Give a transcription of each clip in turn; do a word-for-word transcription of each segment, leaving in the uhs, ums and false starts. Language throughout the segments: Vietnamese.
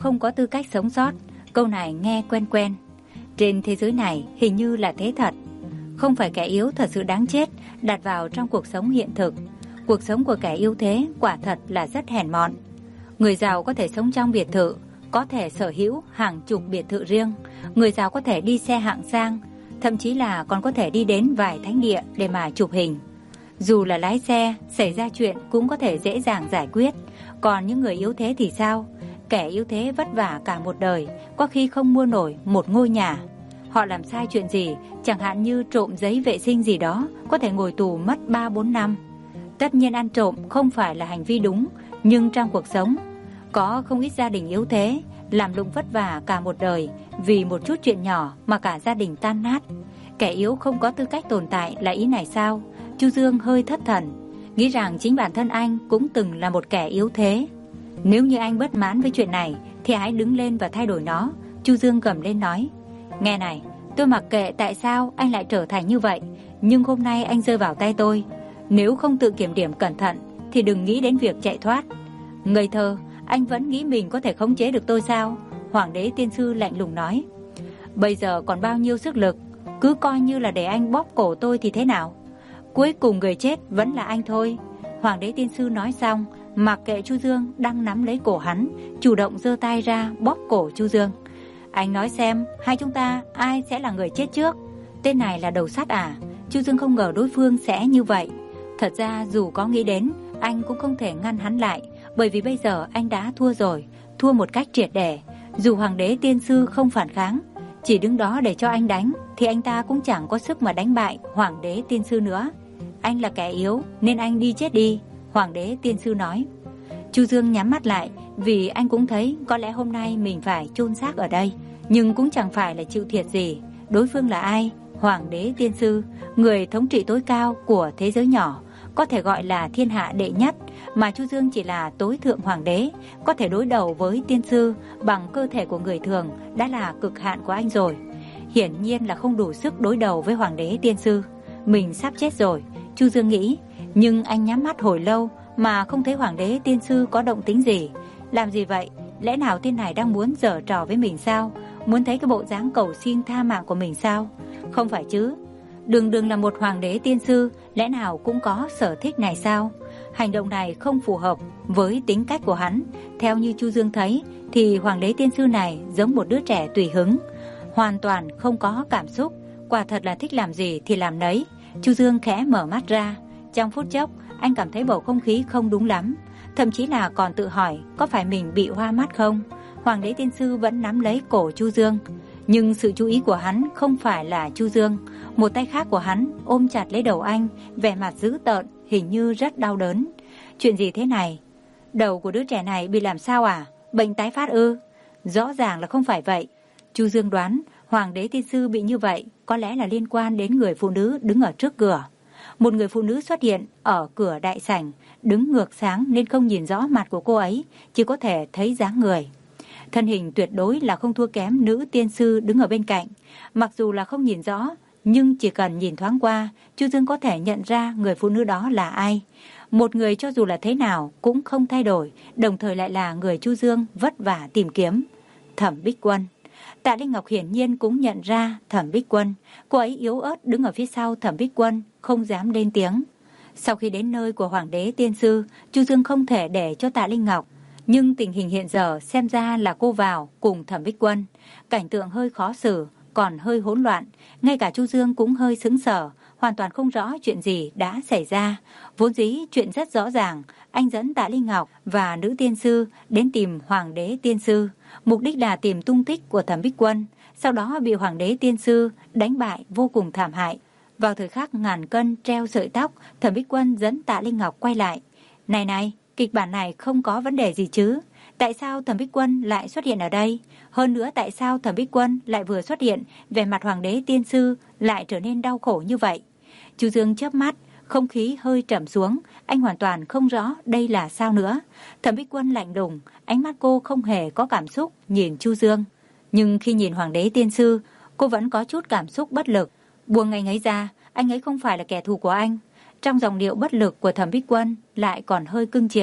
không có tư cách sống sót. Câu này nghe quen quen. Trên thế giới này hình như là thế thật. Không phải kẻ yếu thật sự đáng chết đặt vào trong cuộc sống hiện thực. Cuộc sống của kẻ yếu thế quả thật là rất hèn mọn. Người giàu có thể sống trong biệt thự, có thể sở hữu hàng chục biệt thự riêng. Người giàu có thể đi xe hạng sang, thậm chí là còn có thể đi đến vài thánh địa để mà chụp hình. Dù là lái xe, xảy ra chuyện cũng có thể dễ dàng giải quyết. Còn những người yếu thế thì sao? Kẻ yếu thế vất vả cả một đời, có khi không mua nổi một ngôi nhà. Họ làm sai chuyện gì, chẳng hạn như trộm giấy vệ sinh gì đó, có thể ngồi tù mất ba bốn năm. Tất nhiên ăn trộm không phải là hành vi đúng, nhưng trong cuộc sống, có không ít gia đình yếu thế, làm lụng vất vả cả một đời, vì một chút chuyện nhỏ mà cả gia đình tan nát. Kẻ yếu không có tư cách tồn tại là ý này sao? Chu Dương hơi thất thần, nghĩ rằng chính bản thân anh cũng từng là một kẻ yếu thế. Nếu như anh bất mãn với chuyện này thì hãy đứng lên và thay đổi nó. Chu Dương gầm lên nói, nghe này, tôi mặc kệ tại sao anh lại trở thành như vậy, nhưng hôm nay anh rơi vào tay tôi. Nếu không tự kiểm điểm cẩn thận thì đừng nghĩ đến việc chạy thoát. Ngây thơ, anh vẫn nghĩ mình có thể khống chế được tôi sao? Hoàng đế tiên sư lạnh lùng nói, bây giờ còn bao nhiêu sức lực, cứ coi như là để anh bóp cổ tôi thì thế nào? Cuối cùng người chết vẫn là anh thôi. Hoàng đế tiên sư nói xong, mặc kệ Chu Dương đang nắm lấy cổ hắn, chủ động giơ tay ra bóp cổ Chu Dương. Anh nói xem, hai chúng ta ai sẽ là người chết trước? Tên này là đầu sắt à? Chu Dương không ngờ đối phương sẽ như vậy. Thật ra dù có nghĩ đến, anh cũng không thể ngăn hắn lại, bởi vì bây giờ anh đã thua rồi, thua một cách triệt để. Dù hoàng đế tiên sư không phản kháng, chỉ đứng đó để cho anh đánh, thì anh ta cũng chẳng có sức mà đánh bại hoàng đế tiên sư nữa. Anh là kẻ yếu nên anh đi chết đi, hoàng đế tiên sư nói. Chu Dương nhắm mắt lại, vì anh cũng thấy có lẽ hôm nay mình phải chôn xác ở đây, nhưng cũng chẳng phải là chịu thiệt gì. Đối phương là ai? Hoàng đế tiên sư, người thống trị tối cao của thế giới nhỏ, có thể gọi là thiên hạ đệ nhất, mà Chu Dương chỉ là tối thượng hoàng đế, có thể đối đầu với tiên sư bằng cơ thể của người thường đã là cực hạn của anh rồi. Hiển nhiên là không đủ sức đối đầu với hoàng đế tiên sư. Mình sắp chết rồi, Chu Dương nghĩ, nhưng anh nhắm mắt hồi lâu mà không thấy hoàng đế tiên sư có động tĩnh gì. Làm gì vậy? Lẽ nào tên này đang muốn giở trò với mình sao? Muốn thấy cái bộ dáng cầu xin tha mạng của mình sao? Không phải chứ? Đường đường là một hoàng đế tiên sư, lẽ nào cũng có sở thích này sao? Hành động này không phù hợp với tính cách của hắn. Theo như Chu Dương thấy thì hoàng đế tiên sư này giống một đứa trẻ tùy hứng, hoàn toàn không có cảm xúc, quả thật là thích làm gì thì làm nấy. Chu Dương khẽ mở mắt ra, trong phút chốc anh cảm thấy bầu không khí không đúng lắm, thậm chí là còn tự hỏi có phải mình bị hoa mắt không. Hoàng đế tiên sư vẫn nắm lấy cổ Chu Dương, nhưng sự chú ý của hắn không phải là Chu Dương. Một tay khác của hắn ôm chặt lấy đầu anh, vẻ mặt dữ tợn, hình như rất đau đớn. Chuyện gì thế này? Đầu của đứa trẻ này bị làm sao à? Bệnh tái phát ư? Rõ ràng là không phải vậy. Chu Dương đoán hoàng đế tiên sư bị như vậy có lẽ là liên quan đến người phụ nữ đứng ở trước cửa. Một người phụ nữ xuất hiện ở cửa đại sảnh, đứng ngược sáng nên không nhìn rõ mặt của cô ấy, chỉ có thể thấy dáng người. Thân hình tuyệt đối là không thua kém nữ tiên sư đứng ở bên cạnh. Mặc dù là không nhìn rõ, nhưng chỉ cần nhìn thoáng qua, Chu Dương có thể nhận ra người phụ nữ đó là ai. Một người cho dù là thế nào cũng không thay đổi, đồng thời lại là người Chu Dương vất vả tìm kiếm. Thẩm Bích Quân. Tạ Linh Ngọc hiển nhiên cũng nhận ra Thẩm Bích Quân. Cô ấy yếu ớt đứng ở phía sau Thẩm Bích Quân, không dám lên tiếng. Sau khi đến nơi của hoàng đế tiên sư, Chu Dương không thể để cho Tạ Linh Ngọc. Nhưng tình hình hiện giờ xem ra là cô vào cùng Thẩm Bích Quân. Cảnh tượng hơi khó xử, còn hơi hỗn loạn. Ngay cả Chu Dương cũng hơi sững sờ, hoàn toàn không rõ chuyện gì đã xảy ra. Vốn dĩ chuyện rất rõ ràng, anh dẫn Tạ Linh Ngọc và nữ tiên sư đến tìm hoàng đế tiên sư. Mục đích là tìm tung tích của Thẩm Bích Quân, sau đó bị hoàng đế tiên sư đánh bại vô cùng thảm hại. Vào thời khắc ngàn cân treo sợi tóc, Thẩm Bích Quân dẫn Tạ Linh Ngọc quay lại. Này này, kịch bản này không có vấn đề gì chứ? Tại sao Thẩm Bích Quân lại xuất hiện ở đây? Hơn nữa tại sao Thẩm Bích Quân lại vừa xuất hiện, về mặt hoàng đế tiên sư lại trở nên đau khổ như vậy? Chu Dương chớp mắt, không khí hơi trầm xuống, anh hoàn toàn không rõ đây là sao nữa. Thẩm Bích Quân lạnh lùng, ánh mắt cô không hề có cảm xúc nhìn Chu Dương. Nhưng khi nhìn hoàng đế tiên sư, cô vẫn có chút cảm xúc bất lực. Buông anh ấy ra, anh ấy không phải là kẻ thù của anh. Trong giọng điệu bất lực của Thẩm Bích Quân lại còn hơi cưng chiều.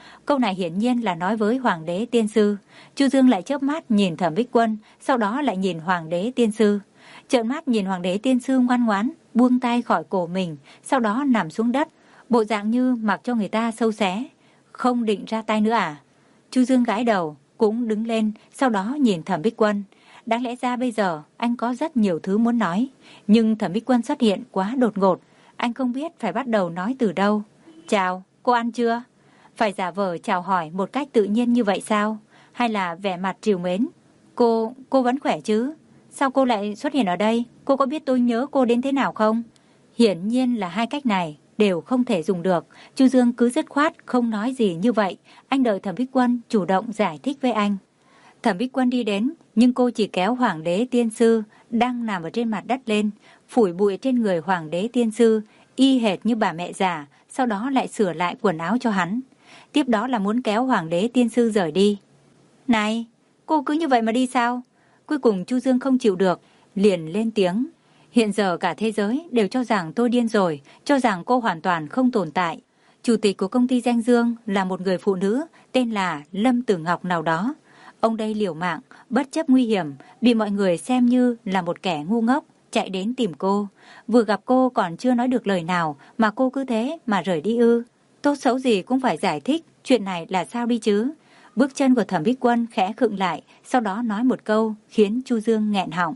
Câu này hiển nhiên là nói với Hoàng đế tiên sư. Chu Dương lại chớp mắt nhìn Thẩm Bích Quân, sau đó lại nhìn Hoàng đế tiên sư. Trợn mắt nhìn Hoàng đế tiên sư ngoan ngoãn, buông tay khỏi cổ mình, sau đó nằm xuống đất, bộ dạng như mặc cho người ta sâu xé. Không định ra tay nữa à? Chu Dương gãi đầu, cũng đứng lên, sau đó nhìn Thẩm Bích Quân. Đáng lẽ ra bây giờ anh có rất nhiều thứ muốn nói, nhưng Thẩm Bích Quân xuất hiện quá đột ngột, anh không biết phải bắt đầu nói từ đâu. Chào, cô ăn chưa? Phải giả vờ chào hỏi một cách tự nhiên như vậy sao? Hay là vẻ mặt trìu mến? Cô, cô vẫn khỏe chứ? Sao cô lại xuất hiện ở đây? Cô có biết tôi nhớ cô đến thế nào không? Hiển nhiên là hai cách này đều không thể dùng được. Chu Dương cứ dứt khoát không nói gì như vậy. Anh đợi Thẩm Bích Quân chủ động giải thích với anh. Thẩm Bích Quân đi đến, nhưng cô chỉ kéo Hoàng đế tiên sư đang nằm ở trên mặt đất lên, phủi bụi trên người Hoàng đế tiên sư, y hệt như bà mẹ già, sau đó lại sửa lại quần áo cho hắn. Tiếp đó là muốn kéo Hoàng đế tiên sư rời đi. Này, cô cứ như vậy mà đi sao? Cuối cùng Chu Dương không chịu được, liền lên tiếng. Hiện giờ cả thế giới đều cho rằng tôi điên rồi, cho rằng cô hoàn toàn không tồn tại. Chủ tịch của công ty Danh Dương là một người phụ nữ tên là Lâm Tử Ngọc nào đó. Ông đây liều mạng, bất chấp nguy hiểm, bị mọi người xem như là một kẻ ngu ngốc, chạy đến tìm cô. Vừa gặp cô còn chưa nói được lời nào mà cô cứ thế mà rời đi ư. Tốt xấu gì cũng phải giải thích chuyện này là sao đi chứ. Bước chân của Thẩm Bích Quân khẽ khựng lại, sau đó nói một câu khiến Chu Dương nghẹn họng.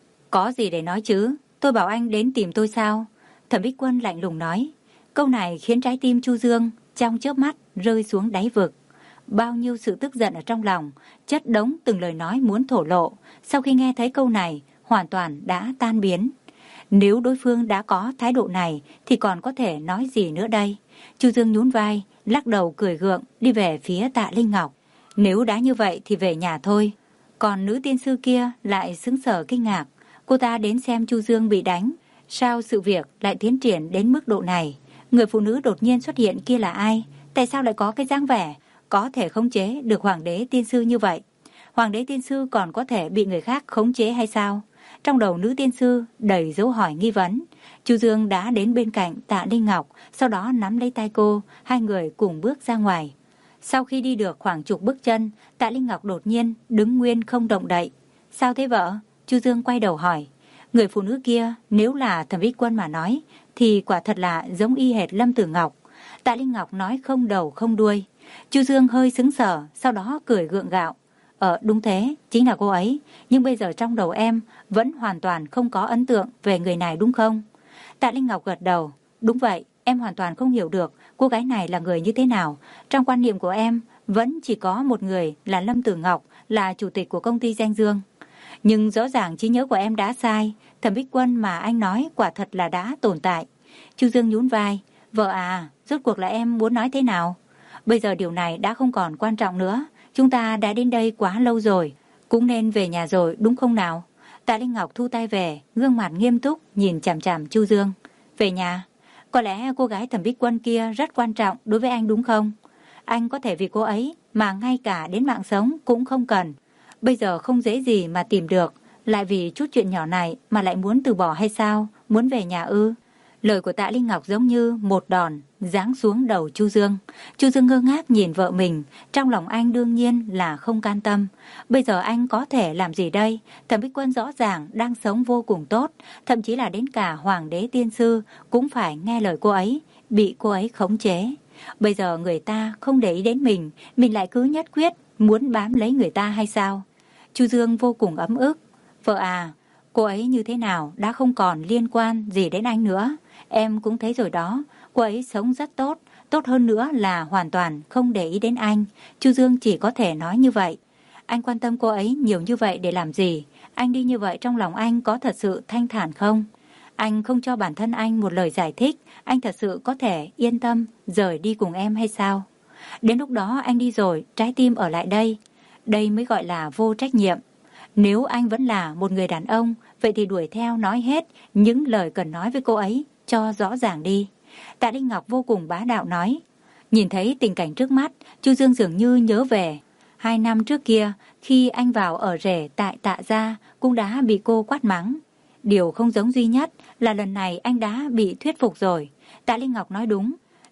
Có gì để nói chứ? Tôi bảo anh đến tìm tôi sao? Thẩm Bích Quân lạnh lùng nói. Câu này khiến trái tim Chu Dương trong chớp mắt rơi xuống đáy vực. Bao nhiêu sự tức giận ở trong lòng, chất đống từng lời nói muốn thổ lộ, sau khi nghe thấy câu này, hoàn toàn đã tan biến. Nếu đối phương đã có thái độ này, thì còn có thể nói gì nữa đây? Chu Dương nhún vai, lắc đầu cười gượng, đi về phía Tạ Linh Ngọc. Nếu đã như vậy thì về nhà thôi. Còn nữ tiên sư kia lại sững sờ kinh ngạc. Cô ta đến xem Chu Dương bị đánh. Sao sự việc lại tiến triển đến mức độ này? Người phụ nữ đột nhiên xuất hiện kia là ai? Tại sao lại có cái dáng vẻ có thể khống chế được Hoàng đế tiên sư như vậy? Hoàng đế tiên sư còn có thể bị người khác khống chế hay sao? Trong đầu nữ tiên sư đầy dấu hỏi nghi vấn. Chu Dương đã đến bên cạnh Tạ Linh Ngọc, sau đó nắm lấy tay cô, hai người cùng bước ra ngoài. Sau khi đi được khoảng chục bước chân, Tạ Linh Ngọc đột nhiên đứng nguyên không động đậy. Sao thế vợ? Chu Dương quay đầu hỏi. Người phụ nữ kia nếu là Thẩm Bích Quân mà nói thì quả thật là giống y hệt Lâm Tử Ngọc. Tạ Linh Ngọc nói không đầu không đuôi. Chu Dương hơi sững sờ, sau đó cười gượng gạo. Ờ đúng thế, chính là cô ấy. Nhưng bây giờ trong đầu em vẫn hoàn toàn không có ấn tượng về người này đúng không? Tạ Linh Ngọc gật đầu. Đúng vậy, em hoàn toàn không hiểu được cô gái này là người như thế nào. Trong quan niệm của em vẫn chỉ có một người là Lâm Tử Ngọc, là chủ tịch của công ty Danh Dương. Nhưng rõ ràng trí nhớ của em đã sai. Thẩm Bích Quân mà anh nói quả thật là đã tồn tại. Chu Dương nhún vai. Vợ à, rốt cuộc là em muốn nói thế nào? Bây giờ điều này đã không còn quan trọng nữa. Chúng ta đã đến đây quá lâu rồi, cũng nên về nhà rồi đúng không nào? Tạ Linh Ngọc thu tay về, gương mặt nghiêm túc nhìn chằm chằm Chu Dương. Về nhà? Có lẽ cô gái Thẩm Bích Quân kia rất quan trọng đối với anh đúng không? Anh có thể vì cô ấy mà ngay cả đến mạng sống cũng không cần. Bây giờ không dễ gì mà tìm được, lại vì chút chuyện nhỏ này mà lại muốn từ bỏ hay sao? Muốn về nhà ư? Lời của Tạ Linh Ngọc giống như một đòn giáng xuống đầu Chu Dương. Chu Dương ngơ ngác nhìn vợ mình, trong lòng anh đương nhiên là không can tâm. Bây giờ anh có thể làm gì đây? Thẩm Bích Quân rõ ràng đang sống vô cùng tốt, thậm chí là đến cả Hoàng đế tiên sư cũng phải nghe lời cô ấy, bị cô ấy khống chế. Bây giờ người ta không để ý đến mình, mình lại cứ nhất quyết muốn bám lấy người ta hay sao? Chu Dương vô cùng ấm ức. Vợ à, cô ấy như thế nào đã không còn liên quan gì đến anh nữa. Em cũng thấy rồi đó, cô ấy sống rất tốt, tốt hơn nữa là hoàn toàn không để ý đến anh. Chu Dương chỉ có thể nói như vậy. Anh quan tâm cô ấy nhiều như vậy để làm gì? Anh đi như vậy trong lòng anh có thật sự thanh thản không? Anh không cho bản thân anh một lời giải thích, anh thật sự có thể yên tâm rời đi cùng em hay sao? Đến lúc đó anh đi rồi, trái tim ở lại đây. Đây mới gọi là vô trách nhiệm. Nếu anh vẫn là một người đàn ông, vậy thì đuổi theo nói hết những lời cần nói với cô ấy cho rõ ràng đi. Tạ Linh Ngọc vô cùng bá đạo nói. Nhìn thấy tình cảnh trước mắt, Chu Dương dường như nhớ về. Hai năm trước kia, khi anh vào ở rể tại Tạ gia, cũng đã bị cô quát mắng. Điều không giống duy nhất là lần này anh đã bị thuyết phục rồi. Tạ Linh Ngọc nói đúng.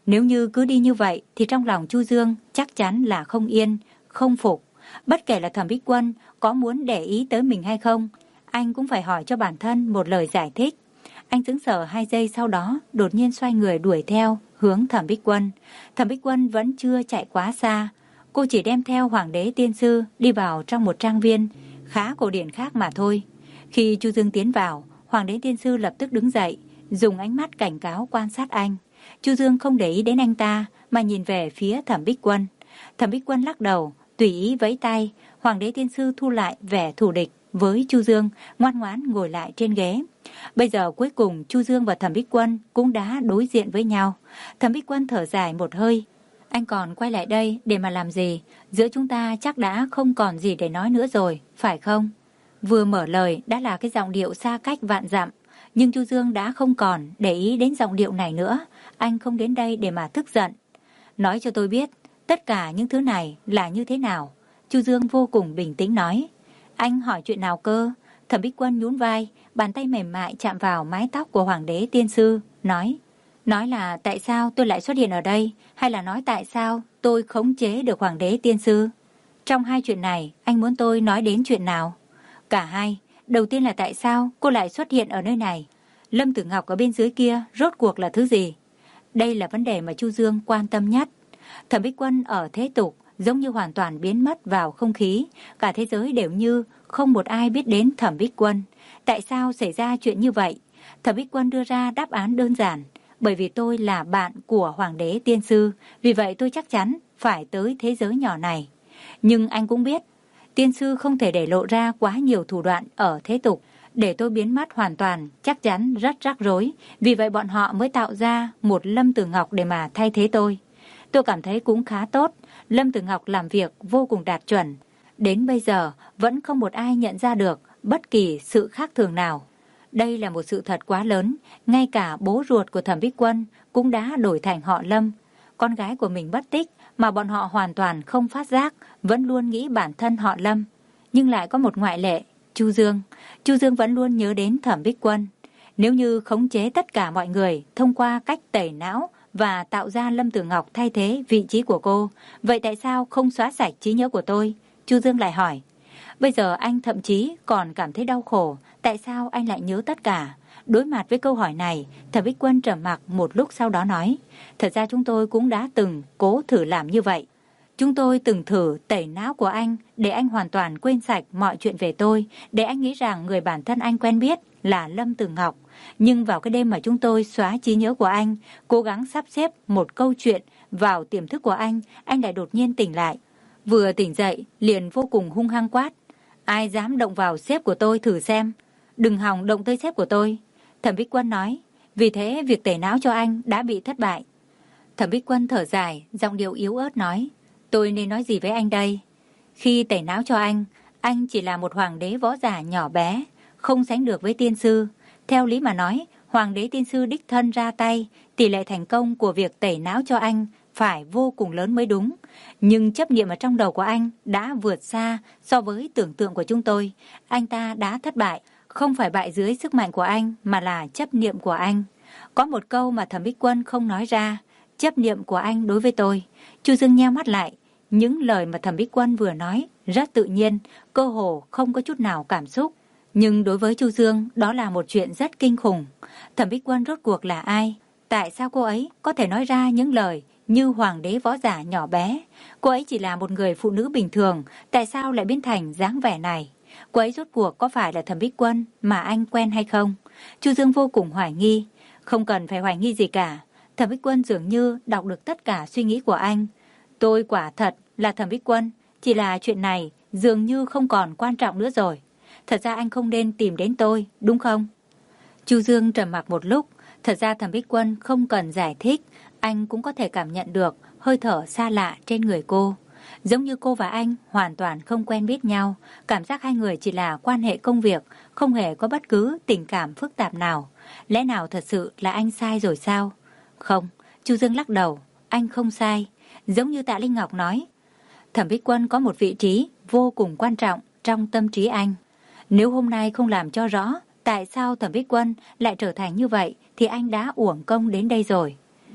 Nếu như cứ đi như vậy thì trong lòng Chu Dương chắc chắn là không yên, không phục. Bất kể là Thẩm Bích Quân có muốn để ý tới mình hay không, anh cũng phải hỏi cho bản thân một lời giải thích. Anh sững sờ hai giây sau đó đột nhiên xoay người đuổi theo hướng Thẩm Bích Quân. Thẩm Bích Quân vẫn chưa chạy quá xa. Cô chỉ đem theo Hoàng đế tiên sư đi vào trong một trang viên khá cổ điển khác mà thôi. Khi Chu Dương tiến vào, Hoàng đế tiên sư lập tức đứng dậy, dùng ánh mắt cảnh cáo quan sát anh. Chu Dương không để ý đến anh ta mà nhìn về phía Thẩm Bích Quân. Thẩm Bích Quân lắc đầu, tùy ý vẫy tay. Hoàng đế tiên sư thu lại vẻ thù địch với Chu Dương, ngoan ngoãn ngồi lại trên ghế. Bây giờ cuối cùng Chu Dương và Thẩm Bích Quân cũng đã đối diện với nhau. Thẩm Bích Quân thở dài một hơi. Anh còn quay lại đây để mà làm gì? Giữa chúng ta chắc đã không còn gì để nói nữa rồi, phải không? Vừa mở lời đã là cái giọng điệu xa cách vạn dặm. Nhưng Chu Dương đã không còn để ý đến giọng điệu này nữa. Anh không đến đây để mà tức giận. Nói cho tôi biết tất cả những thứ này là như thế nào. Chu Dương vô cùng bình tĩnh nói. Anh hỏi chuyện nào cơ? Thẩm Bích Quân nhún vai, bàn tay mềm mại chạm vào mái tóc của Hoàng đế tiên sư, nói. Nói là tại sao tôi lại xuất hiện ở đây, hay là nói tại sao tôi khống chế được Hoàng đế tiên sư? Trong hai chuyện này, anh muốn tôi nói đến chuyện nào? Cả hai. Đầu tiên là tại sao cô lại xuất hiện ở nơi này? Lâm Tử Ngọc ở bên dưới kia rốt cuộc là thứ gì? Đây là vấn đề mà Chu Dương quan tâm nhất. Thẩm Bích Quân ở thế tục giống như hoàn toàn biến mất vào không khí. Cả thế giới đều như không một ai biết đến Thẩm Bích Quân. Tại sao xảy ra chuyện như vậy? Thẩm Bích Quân đưa ra đáp án đơn giản. Bởi vì tôi là bạn của Hoàng đế tiên sư, vì vậy tôi chắc chắn phải tới thế giới nhỏ này. Nhưng anh cũng biết, tiên sư không thể để lộ ra quá nhiều thủ đoạn ở thế tục. Để tôi biến mất hoàn toàn chắc chắn rất rắc rối. Vì vậy bọn họ mới tạo ra một Lâm Tử Ngọc để mà thay thế tôi. Tôi cảm thấy cũng khá tốt. Lâm Tử Ngọc làm việc vô cùng đạt chuẩn. Đến bây giờ vẫn không một ai nhận ra được bất kỳ sự khác thường nào. Đây là một sự thật quá lớn. Ngay cả bố ruột của Thẩm Bích Quân cũng đã đổi thành họ Lâm. Con gái của mình bất tích mà bọn họ hoàn toàn không phát giác, vẫn luôn nghĩ bản thân họ Lâm. Nhưng lại có một ngoại lệ, Chu Dương. Chu Dương vẫn luôn nhớ đến Thẩm Bích Quân. Nếu như khống chế tất cả mọi người thông qua cách tẩy não và tạo ra Lâm Tử Ngọc thay thế vị trí của cô, vậy tại sao không xóa sạch trí nhớ của tôi? Chu Dương lại hỏi. Bây giờ anh thậm chí còn cảm thấy đau khổ. Tại sao anh lại nhớ tất cả? Đối mặt với câu hỏi này, Thẩm Bích Quân trầm mặc một lúc sau đó nói. Thật ra chúng tôi cũng đã từng cố thử làm như vậy. Chúng tôi từng thử tẩy não của anh để anh hoàn toàn quên sạch mọi chuyện về tôi, để anh nghĩ rằng người bản thân anh quen biết là Lâm Tử Ngọc. Nhưng vào cái đêm mà chúng tôi xóa trí nhớ của anh, cố gắng sắp xếp một câu chuyện vào tiềm thức của anh, anh lại đột nhiên tỉnh lại. Vừa tỉnh dậy, liền vô cùng hung hăng quát. Ai dám động vào sếp của tôi thử xem. Đừng hòng động tới sếp của tôi. Thẩm Bích Quân nói. Vì thế việc tẩy não cho anh đã bị thất bại. Thẩm Bích Quân thở dài, giọng điệu yếu ớt nói. Tôi nên nói gì với anh đây? Khi tẩy não cho anh, anh chỉ là một hoàng đế võ giả nhỏ bé, không sánh được với tiên sư. Theo lý mà nói, hoàng đế tiên sư đích thân ra tay, tỷ lệ thành công của việc tẩy não cho anh phải vô cùng lớn mới đúng. Nhưng chấp niệm ở trong đầu của anh đã vượt xa so với tưởng tượng của chúng tôi. Anh ta đã thất bại, không phải bại dưới sức mạnh của anh mà là chấp niệm của anh. Có một câu mà Thẩm Bích Quân không nói ra, chấp niệm của anh đối với tôi. Chu Dương nheo mắt lại. Những lời mà Thẩm Bích Quân vừa nói rất tự nhiên, cơ hồ không có chút nào cảm xúc. Nhưng đối với Chu Dương, đó là một chuyện rất kinh khủng. Thẩm Bích Quân rốt cuộc là ai? Tại sao cô ấy có thể nói ra những lời như hoàng đế võ giả nhỏ bé? Cô ấy chỉ là một người phụ nữ bình thường, tại sao lại biến thành dáng vẻ này? Cô ấy rốt cuộc có phải là Thẩm Bích Quân mà anh quen hay không? Chu Dương vô cùng hoài nghi. Không cần phải hoài nghi gì cả. Thẩm Bích Quân dường như đọc được tất cả suy nghĩ của anh. Tôi quả thật là Thẩm Bích Quân, chỉ là chuyện này dường như không còn quan trọng nữa rồi. Thật ra anh không nên tìm đến tôi, đúng không? Chu Dương trầm mặc một lúc. Thật ra Thẩm Bích Quân không cần giải thích, anh cũng có thể cảm nhận được hơi thở xa lạ trên người cô. Giống như cô và anh hoàn toàn không quen biết nhau, cảm giác hai người chỉ là quan hệ công việc, không hề có bất cứ tình cảm phức tạp nào. Lẽ nào thật sự là anh sai rồi sao? Không, Chu Dương lắc đầu, anh không sai. Giống như Tạ Linh Ngọc nói, Thẩm Bích Quân có một vị trí vô cùng quan trọng trong tâm trí anh. Nếu hôm nay không làm cho rõ tại sao Thẩm Bích Quân lại trở thành như vậy thì anh đã uổng công đến đây rồi.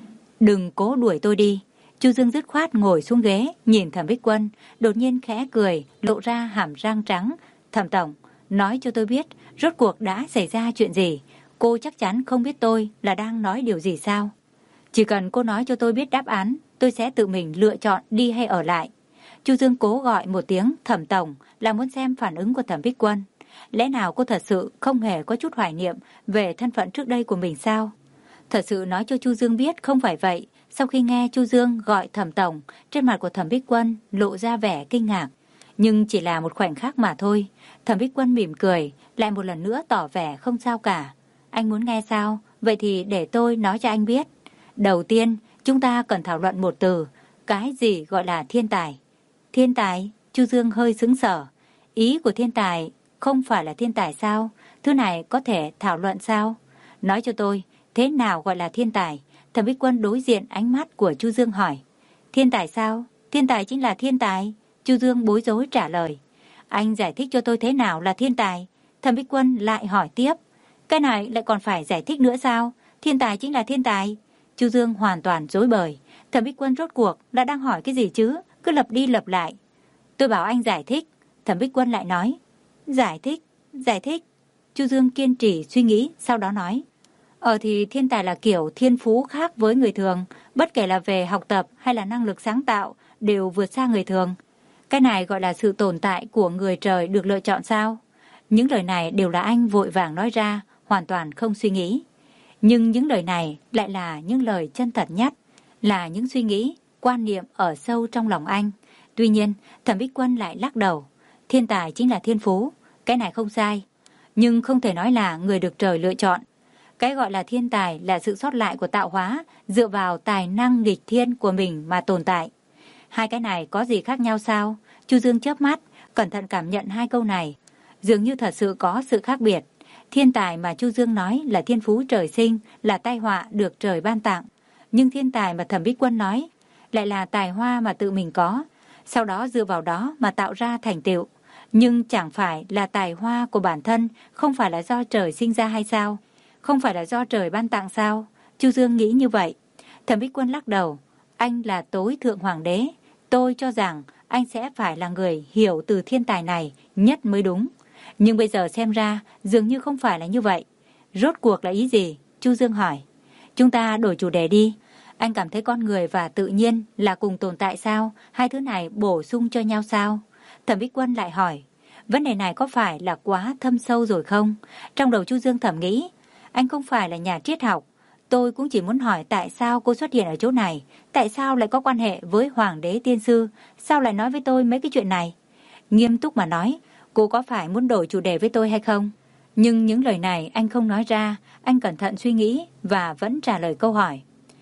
Đừng cố đuổi tôi đi. Chu Dương dứt khoát ngồi xuống ghế, nhìn Thẩm Bích Quân, đột nhiên khẽ cười, lộ ra hàm răng trắng. Thẩm tổng, nói cho tôi biết, rốt cuộc đã xảy ra chuyện gì? Cô chắc chắn không biết tôi là đang nói điều gì sao? Chỉ cần cô nói cho tôi biết đáp án, tôi sẽ tự mình lựa chọn đi hay ở lại. Chu Dương cố gọi một tiếng Thẩm tổng là muốn xem phản ứng của Thẩm Bích Quân. Lẽ nào cô thật sự không hề có chút hoài niệm về thân phận trước đây của mình sao? Thật sự nói cho Chu Dương biết không phải vậy. Sau khi nghe Chu Dương gọi Thẩm tổng, trên mặt của Thẩm Bích Quân lộ ra vẻ kinh ngạc. Nhưng chỉ là một khoảnh khắc mà thôi. Thẩm Bích Quân mỉm cười, lại một lần nữa tỏ vẻ không sao cả. Anh muốn nghe sao? Vậy thì để tôi nói cho anh biết. Đầu tiên, chúng ta cần thảo luận một từ. Cái gì gọi là thiên tài? Thiên tài? Chu Dương hơi sững sờ. Ý của thiên tài không phải là thiên tài sao? Thứ này có thể thảo luận sao? Nói cho tôi, thế nào gọi là thiên tài? Thẩm Bích Quân đối diện ánh mắt của Chu Dương hỏi. Thiên tài sao? Thiên tài chính là thiên tài. Chu Dương bối rối trả lời. Anh giải thích cho tôi thế nào là thiên tài? Thẩm Bích Quân lại hỏi tiếp. Cái này lại còn phải giải thích nữa sao? Thiên tài chính là thiên tài. Chu Dương hoàn toàn rối bời. Thẩm Bích Quân rốt cuộc đã đang hỏi cái gì chứ? Cứ lặp đi lặp lại. Tôi bảo anh giải thích. Thẩm Bích Quân lại nói. Giải thích, giải thích. Chu Dương kiên trì suy nghĩ, sau đó nói. Ờ thì thiên tài là kiểu thiên phú khác với người thường. Bất kể là về học tập hay là năng lực sáng tạo đều vượt xa người thường. Cái này gọi là sự tồn tại của người trời được lựa chọn sao? Những lời này đều là anh vội vàng nói ra, hoàn toàn không suy nghĩ. Nhưng những lời này lại là những lời chân thật nhất, là những suy nghĩ, quan niệm ở sâu trong lòng anh. Tuy nhiên, Thẩm Bích Quân lại lắc đầu. Thiên tài chính là thiên phú, cái này không sai. Nhưng không thể nói là người được trời lựa chọn. Cái gọi là thiên tài là sự sót lại của tạo hóa, dựa vào tài năng nghịch thiên của mình mà tồn tại. Hai cái này có gì khác nhau sao? Chu Dương chớp mắt, cẩn thận cảm nhận hai câu này. Dường như thật sự có sự khác biệt. Thiên tài mà Chu Dương nói là thiên phú trời sinh, là tai họa được trời ban tặng. Nhưng thiên tài mà Thẩm Bích Quân nói lại là tài hoa mà tự mình có, sau đó dựa vào đó mà tạo ra thành tựu. Nhưng chẳng phải là tài hoa của bản thân, không phải là do trời sinh ra hay sao? Không phải là do trời ban tặng sao? Chu Dương nghĩ như vậy. Thẩm Bích Quân lắc đầu. Anh là tối thượng hoàng đế. Tôi cho rằng anh sẽ phải là người hiểu từ thiên tài này nhất mới đúng. Nhưng bây giờ xem ra dường như không phải là như vậy. Rốt cuộc là ý gì? Chu Dương hỏi. Chúng ta đổi chủ đề đi. Anh cảm thấy con người và tự nhiên là cùng tồn tại sao? Hai thứ này bổ sung cho nhau sao? Thẩm Bích Quân lại hỏi. Vấn đề này có phải là quá thâm sâu rồi không? Trong đầu Chu Dương thầm nghĩ. Anh không phải là nhà triết học. Tôi cũng chỉ muốn hỏi tại sao cô xuất hiện ở chỗ này. Tại sao lại có quan hệ với Hoàng đế tiên sư? Sao lại nói với tôi mấy cái chuyện này? Nghiêm túc mà nói, cô có phải muốn đổi chủ đề với tôi hay không? Nhưng những lời này anh không nói ra. Anh cẩn thận suy nghĩ và vẫn trả lời câu hỏi.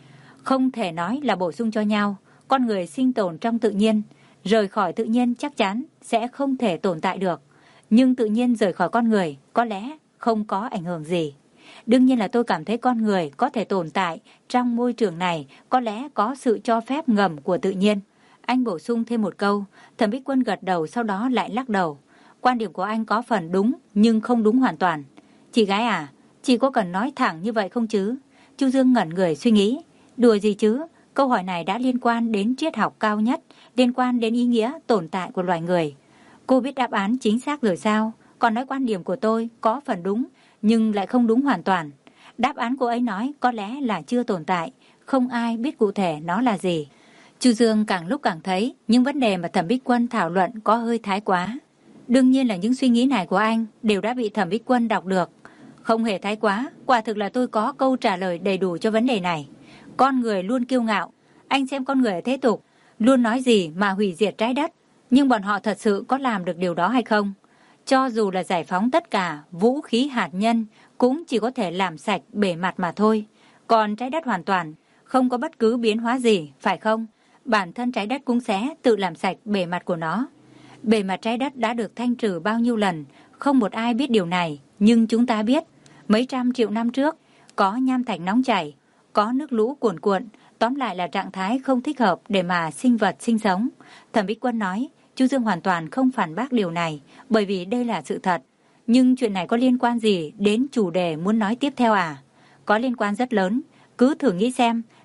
Không thể nói là bổ sung cho nhau. Con người sinh tồn trong tự nhiên. Rời khỏi tự nhiên chắc chắn sẽ không thể tồn tại được. Nhưng tự nhiên rời khỏi con người có lẽ không có ảnh hưởng gì. Đương nhiên là tôi cảm thấy con người có thể tồn tại trong môi trường này có lẽ có sự cho phép ngầm của tự nhiên. Anh bổ sung thêm một câu. Thẩm Bích Quân gật đầu, sau đó lại lắc đầu. Quan điểm của anh có phần đúng nhưng không đúng hoàn toàn. Chị gái à, chị có cần nói thẳng như vậy không chứ? Chu Dương ngẩn người suy nghĩ. Đùa gì chứ? Câu hỏi này đã liên quan đến triết học cao nhất, liên quan đến ý nghĩa tồn tại của loài người. Cô biết đáp án chính xác rồi sao? Còn nói quan điểm của tôi có phần đúng nhưng lại không đúng hoàn toàn. Đáp án cô ấy nói có lẽ là chưa tồn tại, không ai biết cụ thể nó là gì. Chu Dương càng lúc càng thấy những vấn đề mà Thẩm Bích Quân thảo luận có hơi thái quá. Đương nhiên là những suy nghĩ này của anh đều đã bị Thẩm Bích Quân đọc được. Không hề thái quá, quả thực là tôi có câu trả lời đầy đủ cho vấn đề này. Con người luôn kiêu ngạo. Anh xem con người ở thế tục, luôn nói gì mà hủy diệt trái đất. Nhưng bọn họ thật sự có làm được điều đó hay không? Cho dù là giải phóng tất cả vũ khí hạt nhân cũng chỉ có thể làm sạch bề mặt mà thôi. Còn trái đất hoàn toàn không có bất cứ biến hóa gì, phải không? Bản thân trái đất cũng sẽ tự làm sạch bề mặt của nó. Bề mặt trái đất đã được thanh trừ bao nhiêu lần, không một ai biết điều này. Nhưng chúng ta biết, mấy trăm triệu năm trước, có nham thạch nóng chảy, có nước lũ cuồn cuộn, tóm lại là trạng thái không thích hợp để mà sinh vật sinh sống. Thẩm Bích Quân nói, Chu Dương hoàn toàn không phản bác điều này, bởi vì đây là sự thật. Nhưng chuyện này có liên quan gì đến chủ đề muốn nói tiếp theo à? Có liên quan rất lớn. Cứ thử nghĩ xem,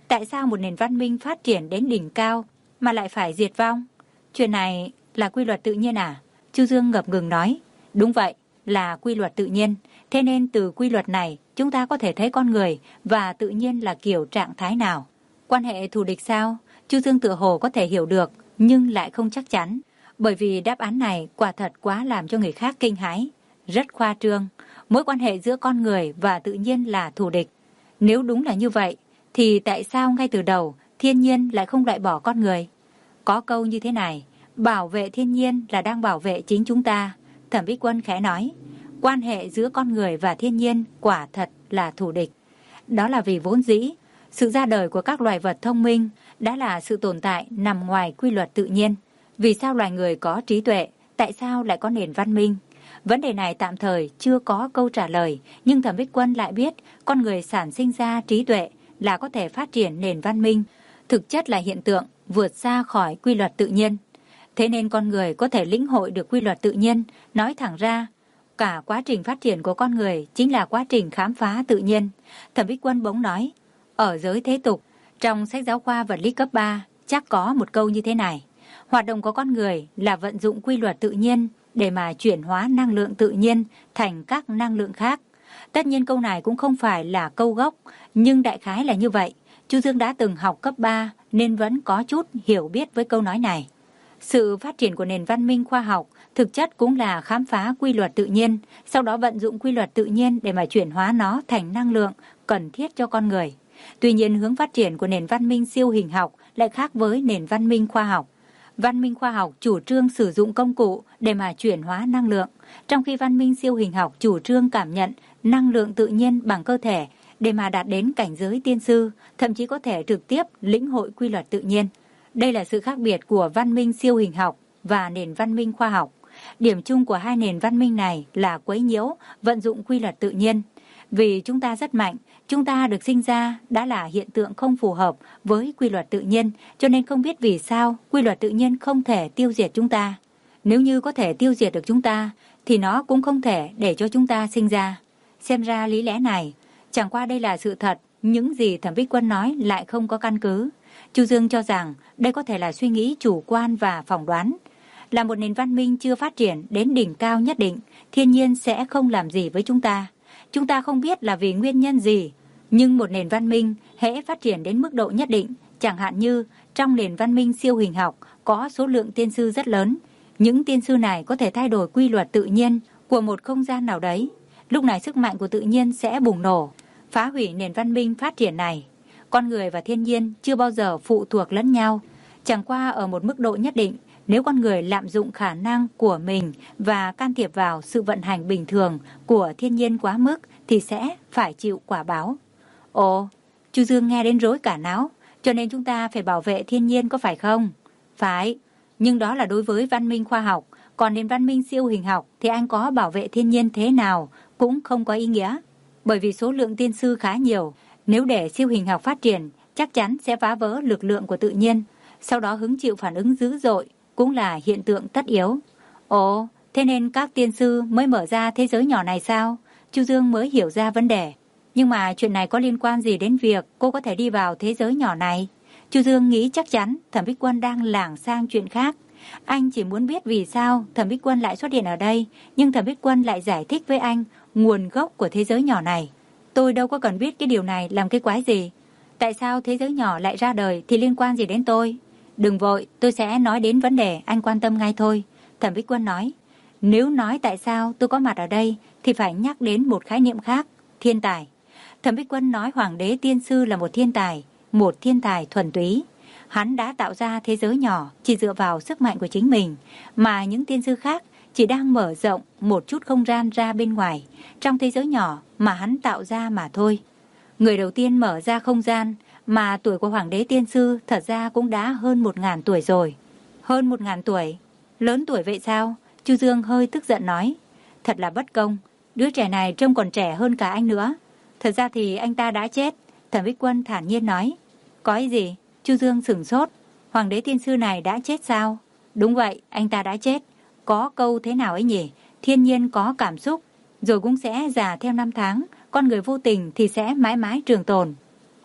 Tại sao một nền văn minh phát triển đến đỉnh cao mà lại phải diệt vong? Chuyện này là quy luật tự nhiên à? Chu Dương ngập ngừng nói. Đúng vậy, là quy luật tự nhiên. Thế nên từ quy luật này chúng ta có thể thấy con người và tự nhiên là kiểu trạng thái nào. Quan hệ thù địch sao? Chu Dương tựa hồ có thể hiểu được nhưng lại không chắc chắn. Bởi vì đáp án này quả thật quá làm cho người khác kinh hãi. Rất khoa trương. Mối quan hệ giữa con người và tự nhiên là thù địch. Nếu đúng là như vậy thì tại sao ngay từ đầu thiên nhiên lại không loại bỏ con người? Có câu như thế này, bảo vệ thiên nhiên là đang bảo vệ chính chúng ta. Thẩm Bích Quân khẽ nói, quan hệ giữa con người và thiên nhiên quả thật là thù địch. Đó là vì vốn dĩ, sự ra đời của các loài vật thông minh đã là sự tồn tại nằm ngoài quy luật tự nhiên. Vì sao loài người có trí tuệ, tại sao lại có nền văn minh? Vấn đề này tạm thời chưa có câu trả lời, nhưng Thẩm Bích Quân lại biết con người sản sinh ra trí tuệ là có thể phát triển nền văn minh. Thực chất là hiện tượng vượt xa khỏi quy luật tự nhiên. Thế nên con người có thể lĩnh hội được quy luật tự nhiên, nói thẳng ra, cả quá trình phát triển của con người chính là quá trình khám phá tự nhiên. Thẩm Bích Quân bỗng nói, ở giới thế tục, trong sách giáo khoa vật lý cấp ba, chắc có một câu như thế này, hoạt động của con người là vận dụng quy luật tự nhiên để mà chuyển hóa năng lượng tự nhiên thành các năng lượng khác. Tất nhiên câu này cũng không phải là câu gốc, nhưng đại khái là như vậy. Chu Dương đã từng học cấp ba nên vẫn có chút hiểu biết với câu nói này. Sự phát triển của nền văn minh khoa học thực chất cũng là khám phá quy luật tự nhiên, sau đó vận dụng quy luật tự nhiên để mà chuyển hóa nó thành năng lượng cần thiết cho con người. Tuy nhiên hướng phát triển của nền văn minh siêu hình học lại khác với nền văn minh khoa học. Văn minh khoa học chủ trương sử dụng công cụ để mà chuyển hóa năng lượng, trong khi văn minh siêu hình học chủ trương cảm nhận năng lượng tự nhiên bằng cơ thể để mà đạt đến cảnh giới tiên sư, thậm chí có thể trực tiếp lĩnh hội quy luật tự nhiên. Đây là sự khác biệt của văn minh siêu hình học và nền văn minh khoa học. Điểm chung của hai nền văn minh này là quấy nhiễu, vận dụng quy luật tự nhiên. Vì chúng ta rất mạnh, chúng ta được sinh ra đã là hiện tượng không phù hợp với quy luật tự nhiên, cho nên không biết vì sao quy luật tự nhiên không thể tiêu diệt chúng ta. Nếu như có thể tiêu diệt được chúng ta, thì nó cũng không thể để cho chúng ta sinh ra. Xem ra lý lẽ này, chẳng qua đây là sự thật, những gì Thẩm Bích Quân nói lại không có căn cứ. Chu Dương cho rằng đây có thể là suy nghĩ chủ quan và phỏng đoán. Là một nền văn minh chưa phát triển đến đỉnh cao nhất định, thiên nhiên sẽ không làm gì với chúng ta. Chúng ta không biết là vì nguyên nhân gì, nhưng một nền văn minh hễ phát triển đến mức độ nhất định, chẳng hạn như trong nền văn minh siêu hình học có số lượng tiên sư rất lớn. Những tiên sư này có thể thay đổi quy luật tự nhiên của một không gian nào đấy. Lúc này sức mạnh của tự nhiên sẽ bùng nổ, phá hủy nền văn minh phát triển này. Con người và thiên nhiên chưa bao giờ phụ thuộc lẫn nhau. Chẳng qua ở một mức độ nhất định, nếu con người lạm dụng khả năng của mình và can thiệp vào sự vận hành bình thường của thiên nhiên quá mức thì sẽ phải chịu quả báo. Ồ, Chu Dương nghe đến rối cả não, cho nên chúng ta phải bảo vệ thiên nhiên có phải không? Phải, nhưng đó là đối với văn minh khoa học, còn đến văn minh siêu hình học thì anh có bảo vệ thiên nhiên thế nào cũng không có ý nghĩa. Bởi vì số lượng tiên sư khá nhiều, nếu để siêu hình học phát triển chắc chắn sẽ phá vỡ lực lượng của tự nhiên, sau đó hứng chịu phản ứng dữ dội, cũng là hiện tượng tất yếu. Ồ, thế nên các tiên sư mới mở ra thế giới nhỏ này sao? Chu Dương mới hiểu ra vấn đề. Nhưng mà chuyện này có liên quan gì đến việc cô có thể đi vào thế giới nhỏ này? Chu Dương nghĩ chắc chắn Thẩm Bích Quân đang lảng sang chuyện khác. Anh chỉ muốn biết vì sao Thẩm Bích Quân lại xuất hiện ở đây, nhưng Thẩm Bích Quân lại giải thích với anh nguồn gốc của thế giới nhỏ này. Tôi đâu có cần biết cái điều này làm cái quái gì. Tại sao thế giới nhỏ lại ra đời thì liên quan gì đến tôi? Đừng vội, tôi sẽ nói đến vấn đề anh quan tâm ngay thôi. Thẩm Bích Quân nói, nếu nói tại sao tôi có mặt ở đây thì phải nhắc đến một khái niệm khác, thiên tài. Thẩm Bích Quân nói Hoàng đế tiên sư là một thiên tài, một thiên tài thuần túy. Hắn đã tạo ra thế giới nhỏ chỉ dựa vào sức mạnh của chính mình, mà những tiên sư khác chỉ đang mở rộng một chút không gian ra bên ngoài, trong thế giới nhỏ mà hắn tạo ra mà thôi. Người đầu tiên mở ra không gian, mà tuổi của Hoàng đế tiên sư thật ra cũng đã hơn một ngàn tuổi rồi. Hơn một ngàn tuổi? Lớn tuổi vậy sao? Chu Dương hơi tức giận nói. Thật là bất công, đứa trẻ này trông còn trẻ hơn cả anh nữa. Thật ra thì anh ta đã chết. Thẩm Bích Quân thản nhiên nói. Có ý gì? Chu Dương sửng sốt. Hoàng đế tiên sư này đã chết sao? Đúng vậy, anh ta đã chết. Có câu thế nào ấy nhỉ? Thiên nhiên có cảm xúc, rồi cũng sẽ già theo năm tháng. Con người vô tình thì sẽ mãi mãi trường tồn.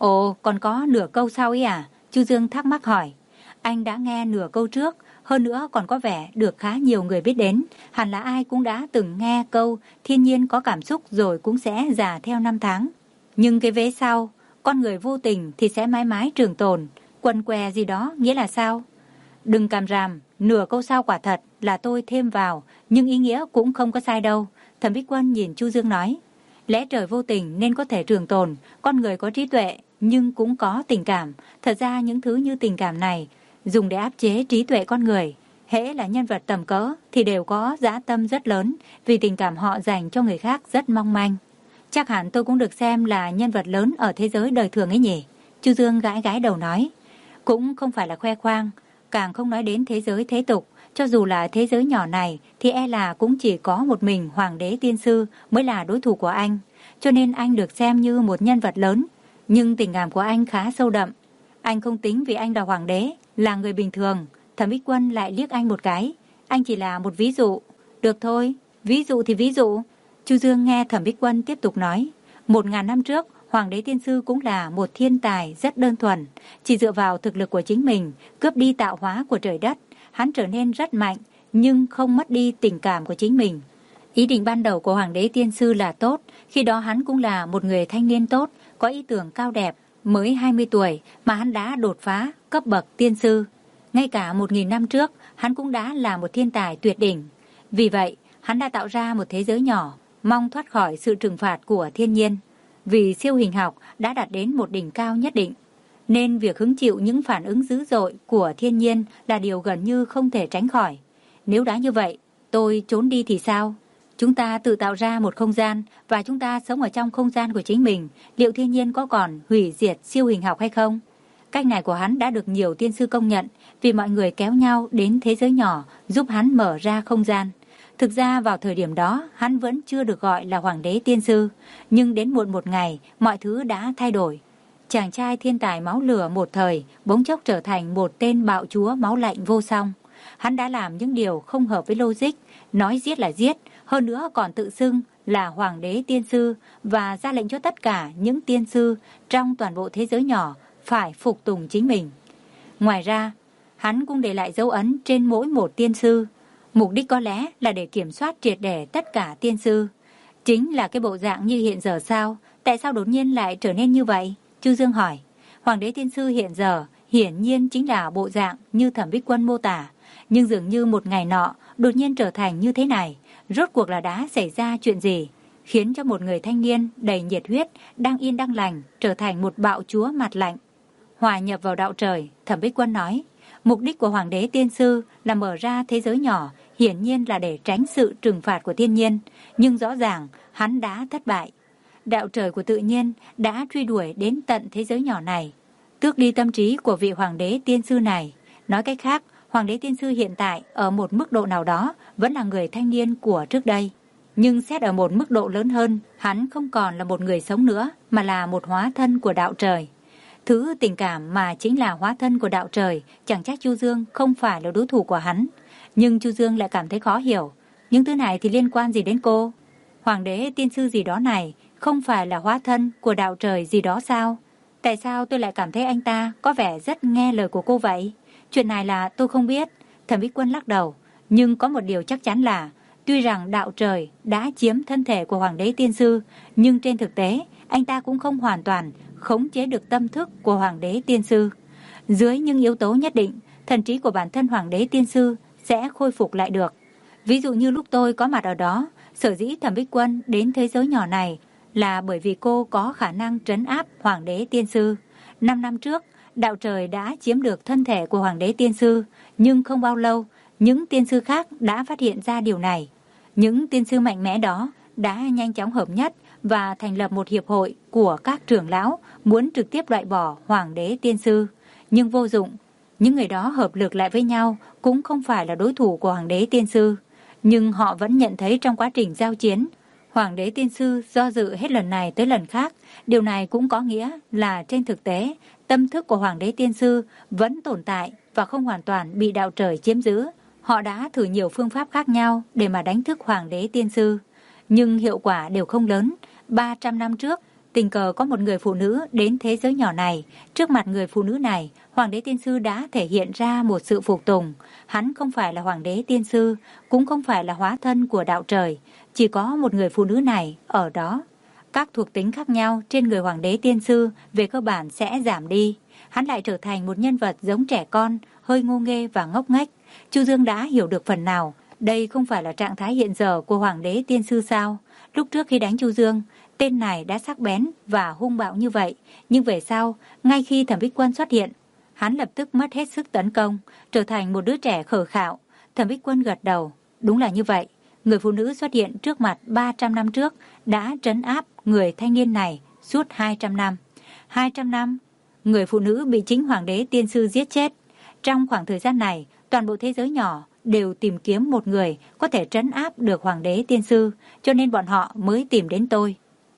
Ồ, còn có nửa câu sau ấy à? Chu Dương thắc mắc hỏi. Anh đã nghe nửa câu trước, hơn nữa còn có vẻ được khá nhiều người biết đến. Hẳn là ai cũng đã từng nghe câu thiên nhiên có cảm xúc rồi cũng sẽ già theo năm tháng. Nhưng cái vế sau, con người vô tình thì sẽ mãi mãi trường tồn. Quần què gì đó nghĩa là sao? Đừng càm ràm, nửa câu sau quả thật là tôi thêm vào, nhưng ý nghĩa cũng không có sai đâu. Thẩm Bích Quân nhìn Chu Dương nói. Lẽ trời vô tình nên có thể trường tồn, con người có trí tuệ nhưng cũng có tình cảm. Thật ra những thứ như tình cảm này dùng để áp chế trí tuệ con người. Hễ là nhân vật tầm cỡ thì đều có dã tâm rất lớn, vì tình cảm họ dành cho người khác rất mong manh. Chắc hẳn tôi cũng được xem là nhân vật lớn ở thế giới đời thường ấy nhỉ? Chu Dương gãi gãi đầu nói. Cũng không phải là khoe khoang, càng không nói đến thế giới thế tục. Cho dù là thế giới nhỏ này thì e là cũng chỉ có một mình Hoàng đế tiên sư mới là đối thủ của anh. Cho nên anh được xem như một nhân vật lớn. Nhưng tình cảm của anh khá sâu đậm. Anh không tính vì anh là hoàng đế, là người bình thường. Thẩm Bích Quân lại liếc anh một cái. Anh chỉ là một ví dụ. Được thôi, ví dụ thì ví dụ. Chu Dương nghe Thẩm Bích Quân tiếp tục nói. Một ngàn năm trước, Hoàng đế tiên sư cũng là một thiên tài rất đơn thuần. Chỉ dựa vào thực lực của chính mình, cướp đi tạo hóa của trời đất. Hắn trở nên rất mạnh, nhưng không mất đi tình cảm của chính mình. Ý định ban đầu của Hoàng đế tiên sư là tốt. Khi đó hắn cũng là một người thanh niên tốt, có ý tưởng cao đẹp. Mới hai mươi tuổi mà hắn đã đột phá cấp bậc tiên sư. Ngay cả một nghìn năm trước, hắn cũng đã là một thiên tài tuyệt đỉnh. Vì vậy, hắn đã tạo ra một thế giới nhỏ, mong thoát khỏi sự trừng phạt của thiên nhiên. Vì siêu hình học đã đạt đến một đỉnh cao nhất định, nên việc hứng chịu những phản ứng dữ dội của thiên nhiên là điều gần như không thể tránh khỏi. Nếu đã như vậy, tôi trốn đi thì sao? Chúng ta tự tạo ra một không gian và chúng ta sống ở trong không gian của chính mình. Liệu thiên nhiên có còn hủy diệt siêu hình học hay không? Cách này của hắn đã được nhiều tiên sư công nhận, vì mọi người kéo nhau đến thế giới nhỏ giúp hắn mở ra không gian. Thực ra vào thời điểm đó hắn vẫn chưa được gọi là Hoàng đế tiên sư, nhưng đến muộn một ngày mọi thứ đã thay đổi. Chàng trai thiên tài máu lửa một thời bỗng chốc trở thành một tên bạo chúa máu lạnh vô song. Hắn đã làm những điều không hợp với logic, nói giết là giết, hơn nữa còn tự xưng là Hoàng đế tiên sư và ra lệnh cho tất cả những tiên sư trong toàn bộ thế giới nhỏ phải phục tùng chính mình. Ngoài ra, hắn cũng để lại dấu ấn trên mỗi một tiên sư. Mục đích có lẽ là để kiểm soát triệt để tất cả tiên sư. Chính là cái bộ dạng như hiện giờ sao? Tại sao đột nhiên lại trở nên như vậy? Chu Dương hỏi. Hoàng đế tiên sư hiện giờ hiển nhiên chính là bộ dạng như Thẩm Bích Quân mô tả. Nhưng dường như một ngày nọ đột nhiên trở thành như thế này. Rốt cuộc là đã xảy ra chuyện gì, khiến cho một người thanh niên đầy nhiệt huyết, đang yên đang lành, trở thành một bạo chúa mặt lạnh? Hòa nhập vào đạo trời, Thẩm Bích Quân nói. Mục đích của Hoàng đế tiên sư là mở ra thế giới nhỏ, hiển nhiên là để tránh sự trừng phạt của thiên nhiên. Nhưng rõ ràng hắn đã thất bại. Đạo trời của tự nhiên đã truy đuổi đến tận thế giới nhỏ này, tước đi tâm trí của vị Hoàng đế tiên sư này. Nói cách khác, Hoàng đế tiên sư hiện tại ở một mức độ nào đó vẫn là người thanh niên của trước đây. Nhưng xét ở một mức độ lớn hơn, hắn không còn là một người sống nữa, mà là một hóa thân của đạo trời. Thứ tình cảm mà chính là hóa thân của đạo trời, chẳng trách Chu Dương không phải là đối thủ của hắn. Nhưng Chu Dương lại cảm thấy khó hiểu. Những thứ này thì liên quan gì đến cô? Hoàng đế tiên sư gì đó này không phải là hóa thân của đạo trời gì đó sao? Tại sao tôi lại cảm thấy anh ta có vẻ rất nghe lời của cô vậy? Chuyện này là tôi không biết. Thẩm Bích Quân lắc đầu. Nhưng có một điều chắc chắn là, tuy rằng đạo trời đã chiếm thân thể của Hoàng đế tiên sư, nhưng trên thực tế anh ta cũng không hoàn toàn khống chế được tâm thức của Hoàng đế tiên sư. Dưới những yếu tố nhất định, thần trí của bản thân Hoàng đế tiên sư sẽ khôi phục lại được. Ví dụ như lúc tôi có mặt ở đó, sở dĩ Thẩm Bích Quân đến thế giới nhỏ này là bởi vì cô có khả năng trấn áp Hoàng đế tiên sư. Năm năm trước, đạo trời đã chiếm được thân thể của Hoàng đế tiên sư, nhưng không bao lâu, những tiên sư khác đã phát hiện ra điều này. Những tiên sư mạnh mẽ đó đã nhanh chóng hợp nhất và thành lập một hiệp hội của các trưởng lão muốn trực tiếp loại bỏ Hoàng đế tiên sư. Nhưng vô dụng, những người đó hợp lực lại với nhau cũng không phải là đối thủ của Hoàng đế tiên sư. Nhưng họ vẫn nhận thấy trong quá trình giao chiến, Hoàng đế tiên sư do dự hết lần này tới lần khác. Điều này cũng có nghĩa là trên thực tế, tâm thức của Hoàng đế tiên sư vẫn tồn tại và không hoàn toàn bị đạo trời chiếm giữ. Họ đã thử nhiều phương pháp khác nhau để mà đánh thức Hoàng đế tiên sư, nhưng hiệu quả đều không lớn. ba trăm năm trước, Tình cờ có một người phụ nữ đến thế giới nhỏ này. Trước mặt người phụ nữ này, Hoàng đế tiên sư đã thể hiện ra một sự phục tùng. Hắn không phải là Hoàng đế tiên sư, cũng không phải là hóa thân của đạo trời. Chỉ có một người phụ nữ này ở đó. Các thuộc tính khác nhau trên người Hoàng đế tiên sư về cơ bản sẽ giảm đi. Hắn lại trở thành một nhân vật giống trẻ con, hơi ngu nghê và ngốc nghếch. Chu Dương đã hiểu được phần nào. Đây không phải là trạng thái hiện giờ của Hoàng đế tiên sư sao? Lúc trước khi đánh Chu Dương, tên này đã sắc bén và hung bạo như vậy. Nhưng về sau, ngay khi Thẩm Bích Quân xuất hiện, hắn lập tức mất hết sức tấn công, trở thành một đứa trẻ khờ khạo. Thẩm Bích Quân gật đầu. Đúng là như vậy. Người phụ nữ xuất hiện trước mặt ba trăm năm trước đã trấn áp người thanh niên này suốt hai trăm năm. hai trăm năm, người phụ nữ bị chính Hoàng đế tiên sư giết chết. Trong khoảng thời gian này, toàn bộ thế giới nhỏ đều tìm kiếm một người có thể trấn áp được Hoàng đế tiên sư, cho nên bọn họ mới tìm đến tôi.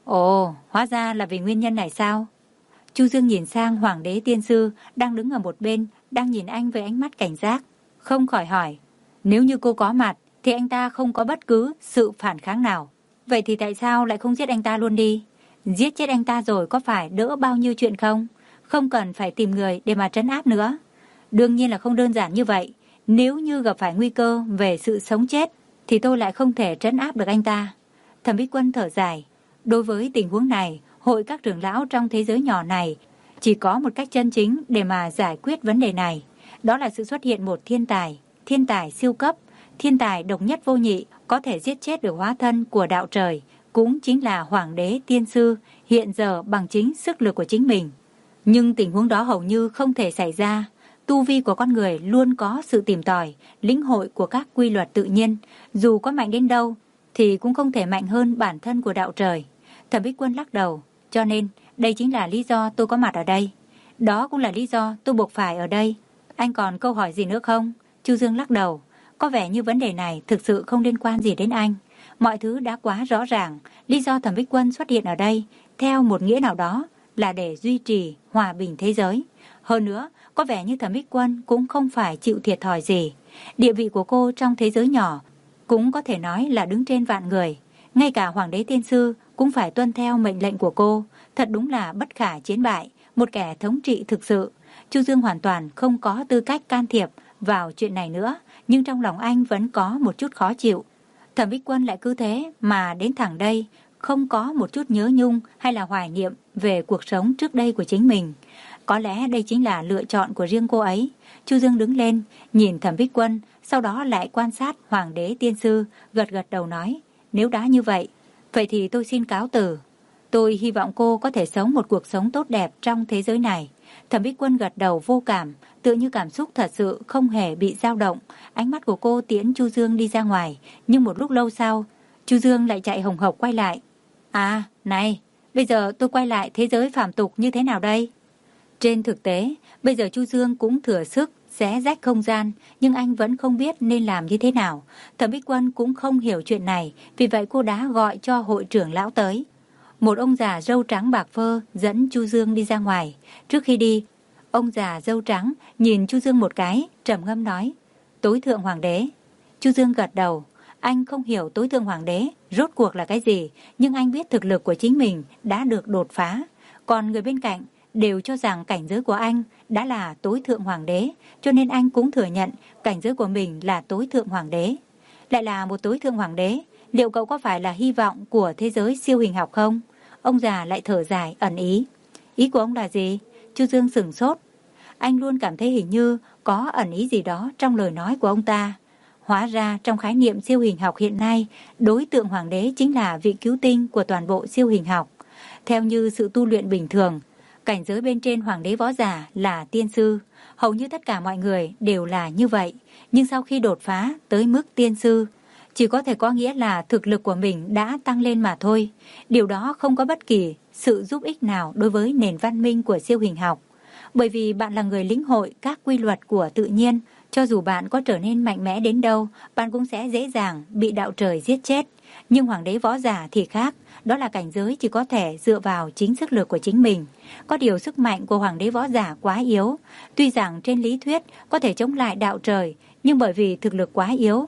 Ồ, hóa ra là vì nguyên nhân này sao? Chu Dương nhìn sang Hoàng đế tiên sư đang đứng ở một bên, đang nhìn anh với ánh mắt cảnh giác. Không khỏi hỏi, nếu như cô có mặt thì anh ta không có bất cứ sự phản kháng nào. Vậy thì tại sao lại không giết anh ta luôn đi? Giết chết anh ta rồi có phải đỡ bao nhiêu chuyện không? Không cần phải tìm người để mà trấn áp nữa. Đương nhiên là không đơn giản như vậy. Nếu như gặp phải nguy cơ về sự sống chết thì tôi lại không thể trấn áp được anh ta. Thẩm Bích Quân thở dài. Đối với tình huống này, hội các trưởng lão trong thế giới nhỏ này chỉ có một cách chân chính để mà giải quyết vấn đề này. Đó là sự xuất hiện một thiên tài, thiên tài siêu cấp, thiên tài độc nhất vô nhị, có thể giết chết được hóa thân của đạo trời, cũng chính là Hoàng đế tiên sư, hiện giờ bằng chính sức lực của chính mình. Nhưng tình huống đó hầu như không thể xảy ra. Tu vi của con người luôn có sự tìm tòi, lĩnh hội của các quy luật tự nhiên, dù có mạnh đến đâu thì cũng không thể mạnh hơn bản thân của đạo trời. Thẩm Bích Quân lắc đầu, cho nên đây chính là lý do tôi có mặt ở đây. Đó cũng là lý do tôi buộc phải ở đây. Anh còn câu hỏi gì nữa không? Chu Dương lắc đầu, có vẻ như vấn đề này thực sự không liên quan gì đến anh. Mọi thứ đã quá rõ ràng. Lý do Thẩm Bích Quân xuất hiện ở đây, theo một nghĩa nào đó, là để duy trì hòa bình thế giới. Hơn nữa, có vẻ như Thẩm Bích Quân cũng không phải chịu thiệt thòi gì. Địa vị của cô trong thế giới nhỏ cũng có thể nói là đứng trên vạn người. Ngay cả Hoàng đế tiên sư cũng phải tuân theo mệnh lệnh của cô. Thật đúng là bất khả chiến bại, một kẻ thống trị thực sự. Chu Dương hoàn toàn không có tư cách can thiệp vào chuyện này nữa, nhưng trong lòng anh vẫn có một chút khó chịu. Thẩm Bích Quân lại cứ thế mà đến thẳng đây, không có một chút nhớ nhung hay là hoài niệm về cuộc sống trước đây của chính mình. Có lẽ đây chính là lựa chọn của riêng cô ấy. Chu Dương đứng lên, nhìn Thẩm Bích Quân, sau đó lại quan sát Hoàng đế tiên sư, gật gật đầu nói, nếu đã như vậy, vậy thì tôi xin cáo từ. Tôi hy vọng cô có thể sống một cuộc sống tốt đẹp trong thế giới này. Thẩm Bích Quân gật đầu vô cảm, tựa như cảm xúc thật sự không hề bị dao động. Ánh mắt của cô tiễn Chu Dương đi ra ngoài, nhưng một lúc lâu sau, Chu Dương lại chạy hồng hộc quay lại. À, này, bây giờ tôi quay lại thế giới phàm tục như thế nào đây? Trên thực tế, bây giờ Chu Dương cũng thừa sức xé rách không gian, nhưng anh vẫn không biết nên làm như thế nào. Thẩm Bích Quân cũng không hiểu chuyện này, vì vậy cô đã gọi cho hội trưởng lão tới. Một ông già râu trắng bạc phơ dẫn Chu Dương đi ra ngoài. Trước khi đi, ông già râu trắng nhìn Chu Dương một cái, trầm ngâm nói, tối thượng hoàng đế. Chu Dương gật đầu. Anh không hiểu tối thượng hoàng đế rốt cuộc là cái gì, nhưng anh biết thực lực của chính mình đã được đột phá. Còn người bên cạnh đều cho rằng cảnh giới của anh đã là tối thượng hoàng đế, cho nên anh cũng thừa nhận cảnh giới của mình là tối thượng hoàng đế. Lại là một tối thượng hoàng đế, liệu cậu có phải là hy vọng của thế giới siêu hình học không? Ông già lại thở dài ẩn ý. Ý của ông là gì? Chu Dương sửng sốt. Anh luôn cảm thấy hình như có ẩn ý gì đó trong lời nói của ông ta. Hóa ra trong khái niệm siêu hình học hiện nay, đối tượng hoàng đế chính là vị cứu tinh của toàn bộ siêu hình học. Theo như sự tu luyện bình thường, cảnh giới bên trên hoàng đế võ giả là tiên sư. Hầu như tất cả mọi người đều là như vậy. Nhưng sau khi đột phá tới mức tiên sư, chỉ có thể có nghĩa là thực lực của mình đã tăng lên mà thôi. Điều đó không có bất kỳ sự giúp ích nào đối với nền văn minh của siêu hình học. Bởi vì bạn là người lĩnh hội các quy luật của tự nhiên, cho dù bạn có trở nên mạnh mẽ đến đâu, bạn cũng sẽ dễ dàng bị đạo trời giết chết. Nhưng hoàng đế võ giả thì khác, đó là cảnh giới chỉ có thể dựa vào chính sức lực của chính mình. Có điều sức mạnh của hoàng đế võ giả quá yếu. Tuy rằng trên lý thuyết có thể chống lại đạo trời, nhưng bởi vì thực lực quá yếu,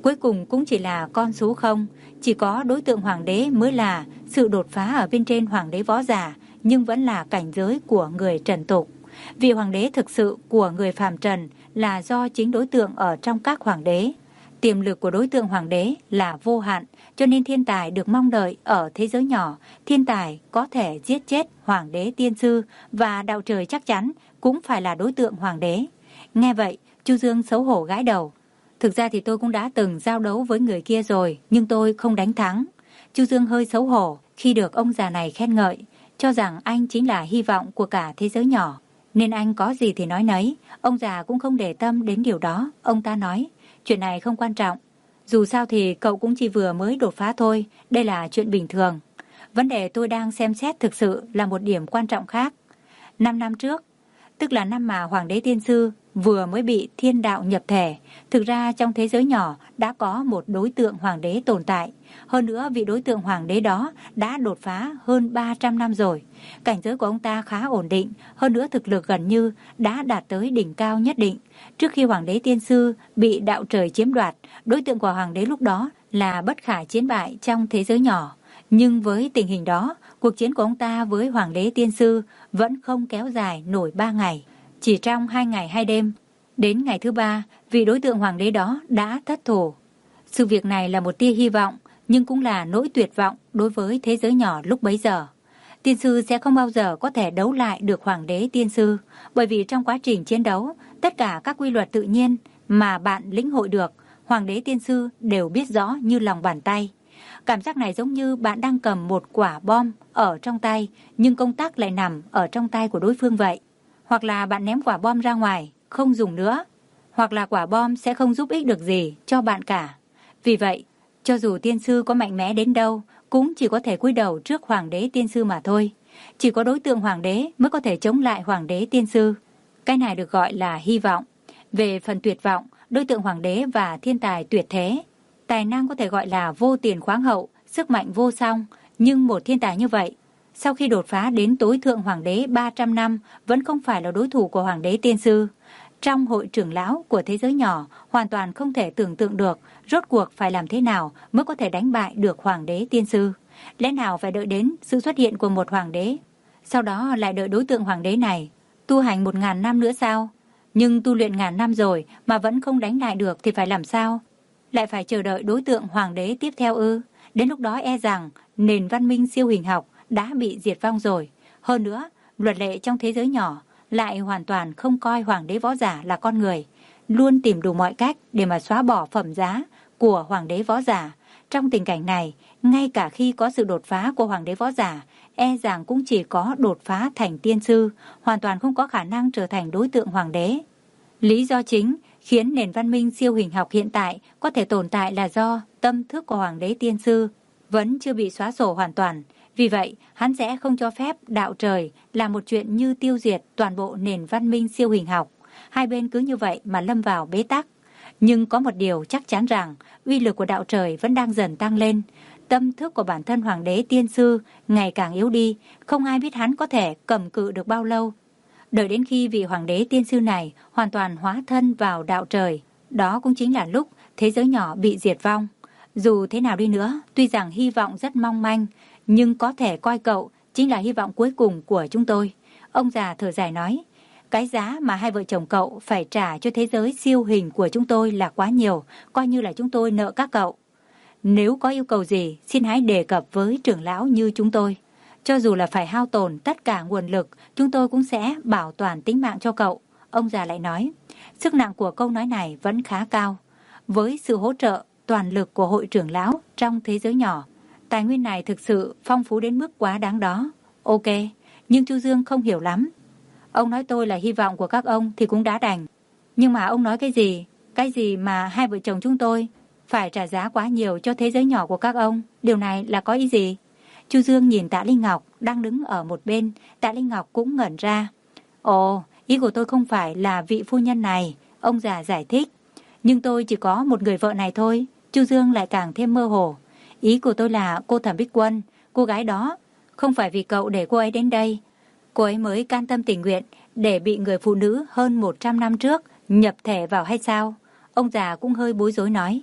Cuối cùng cũng chỉ là con số không. Chỉ có đối tượng hoàng đế mới là sự đột phá ở bên trên hoàng đế võ giả, nhưng vẫn là cảnh giới của người trần tục. Vị hoàng đế thực sự của người phàm trần là do chính đối tượng ở trong các hoàng đế. Tiềm lực của đối tượng hoàng đế là vô hạn, cho nên thiên tài được mong đợi ở thế giới nhỏ. Thiên tài có thể giết chết hoàng đế tiên sư, và đạo trời chắc chắn cũng phải là đối tượng hoàng đế. Nghe vậy, Chu Dương xấu hổ gãi đầu. Thực ra thì tôi cũng đã từng giao đấu với người kia rồi, nhưng tôi không đánh thắng. Chu Dương hơi xấu hổ khi được ông già này khen ngợi, cho rằng anh chính là hy vọng của cả thế giới nhỏ. Nên anh có gì thì nói nấy. Ông già cũng không để tâm đến điều đó. Ông ta nói, chuyện này không quan trọng. Dù sao thì cậu cũng chỉ vừa mới đột phá thôi. Đây là chuyện bình thường. Vấn đề tôi đang xem xét thực sự là một điểm quan trọng khác. Năm năm trước, tức là năm mà Hoàng đế Tiên Sư vừa mới bị thiên đạo nhập thể, thực ra trong thế giới nhỏ đã có một đối tượng hoàng đế tồn tại. Hơn nữa vị đối tượng hoàng đế đó đã đột phá hơn ba trăm năm rồi. Cảnh giới của ông ta khá ổn định, hơn nữa thực lực gần như đã đạt tới đỉnh cao nhất định. Trước khi Hoàng đế Tiên Sư bị đạo trời chiếm đoạt, đối tượng của hoàng đế lúc đó là bất khả chiến bại trong thế giới nhỏ. Nhưng với tình hình đó, cuộc chiến của ông ta với Hoàng đế Tiên Sư vẫn không kéo dài nổi ba ngày. Chỉ trong hai ngày hai đêm, đến ngày thứ ba, vị đối tượng hoàng đế đó đã thất thủ. Sự việc này là một tia hy vọng, nhưng cũng là nỗi tuyệt vọng đối với thế giới nhỏ lúc bấy giờ. Tiên sư sẽ không bao giờ có thể đấu lại được Hoàng đế Tiên Sư, bởi vì trong quá trình chiến đấu, tất cả các quy luật tự nhiên mà bạn lĩnh hội được, Hoàng đế Tiên Sư đều biết rõ như lòng bàn tay. Cảm giác này giống như bạn đang cầm một quả bom ở trong tay, nhưng công tắc lại nằm ở trong tay của đối phương vậy. Hoặc là bạn ném quả bom ra ngoài, không dùng nữa, hoặc là quả bom sẽ không giúp ích được gì cho bạn cả. Vì vậy, cho dù tiên sư có mạnh mẽ đến đâu, cũng chỉ có thể cúi đầu trước Hoàng đế Tiên Sư mà thôi. Chỉ có đối tượng hoàng đế mới có thể chống lại Hoàng đế Tiên Sư. Cái này được gọi là hy vọng. Về phần tuyệt vọng, đối tượng hoàng đế và thiên tài tuyệt thế. Tài năng có thể gọi là vô tiền khoáng hậu, sức mạnh vô song. Nhưng một thiên tài như vậy, sau khi đột phá đến tối thượng hoàng đế ba trăm năm, vẫn không phải là đối thủ của Hoàng đế Tiên Sư. Trong hội trưởng lão của thế giới nhỏ, hoàn toàn không thể tưởng tượng được rốt cuộc phải làm thế nào mới có thể đánh bại được Hoàng đế Tiên Sư. Lẽ nào phải đợi đến sự xuất hiện của một hoàng đế, sau đó lại đợi đối tượng hoàng đế này tu hành một ngàn năm nữa sao? Nhưng tu luyện ngàn năm rồi mà vẫn không đánh lại được thì phải làm sao? Lại phải chờ đợi đối tượng hoàng đế tiếp theo ư? Đến lúc đó e rằng nền văn minh siêu hình học đã bị diệt vong rồi. Hơn nữa, luật lệ trong thế giới nhỏ lại hoàn toàn không coi Hoàng đế võ giả là con người, luôn tìm đủ mọi cách để mà xóa bỏ phẩm giá của Hoàng đế võ giả. Trong tình cảnh này, ngay cả khi có sự đột phá của Hoàng đế võ giả, e rằng cũng chỉ có đột phá thành tiên sư, hoàn toàn không có khả năng trở thành đối tượng hoàng đế. Lý do chính khiến nền văn minh siêu hình học hiện tại có thể tồn tại là do tâm thức của Hoàng đế Tiên Sư vẫn chưa bị xóa sổ hoàn toàn. Vì vậy, hắn sẽ không cho phép đạo trời làm một chuyện như tiêu diệt toàn bộ nền văn minh siêu hình học. Hai bên cứ như vậy mà lâm vào bế tắc. Nhưng có một điều chắc chắn rằng, uy lực của đạo trời vẫn đang dần tăng lên. Tâm thức của bản thân Hoàng đế Tiên Sư ngày càng yếu đi, không ai biết hắn có thể cầm cự được bao lâu. Đợi đến khi vị Hoàng đế Tiên Sư này hoàn toàn hóa thân vào đạo trời, đó cũng chính là lúc thế giới nhỏ bị diệt vong. Dù thế nào đi nữa, tuy rằng hy vọng rất mong manh, nhưng có thể coi cậu chính là hy vọng cuối cùng của chúng tôi. Ông già thở dài nói, cái giá mà hai vợ chồng cậu phải trả cho thế giới siêu hình của chúng tôi là quá nhiều, coi như là chúng tôi nợ các cậu. Nếu có yêu cầu gì, xin hãy đề cập với trưởng lão như chúng tôi. Cho dù là phải hao tổn tất cả nguồn lực, chúng tôi cũng sẽ bảo toàn tính mạng cho cậu. Ông già lại nói, sức nặng của câu nói này vẫn khá cao. Với sự hỗ trợ toàn lực của hội trưởng lão trong thế giới nhỏ, tài nguyên này thực sự phong phú đến mức quá đáng đó. Ok, nhưng Chu Dương không hiểu lắm. Ông nói tôi là hy vọng của các ông thì cũng đã đành. Nhưng mà ông nói cái gì? Cái gì mà hai vợ chồng chúng tôi phải trả giá quá nhiều cho thế giới nhỏ của các ông? Điều này là có ý gì? Chu Dương nhìn Tạ Linh Ngọc đang đứng ở một bên. Tạ Linh Ngọc cũng ngẩn ra. Ồ, ý của tôi không phải là vị phu nhân này, ông già giải thích. Nhưng tôi chỉ có một người vợ này thôi. Chu Dương lại càng thêm mơ hồ. Ý của tôi là cô Thẩm Bích Quân, cô gái đó. Không phải vì cậu để cô ấy đến đây, cô ấy mới can tâm tình nguyện để bị người phụ nữ hơn một trăm năm trước nhập thể vào hay sao? Ông già cũng hơi bối rối nói.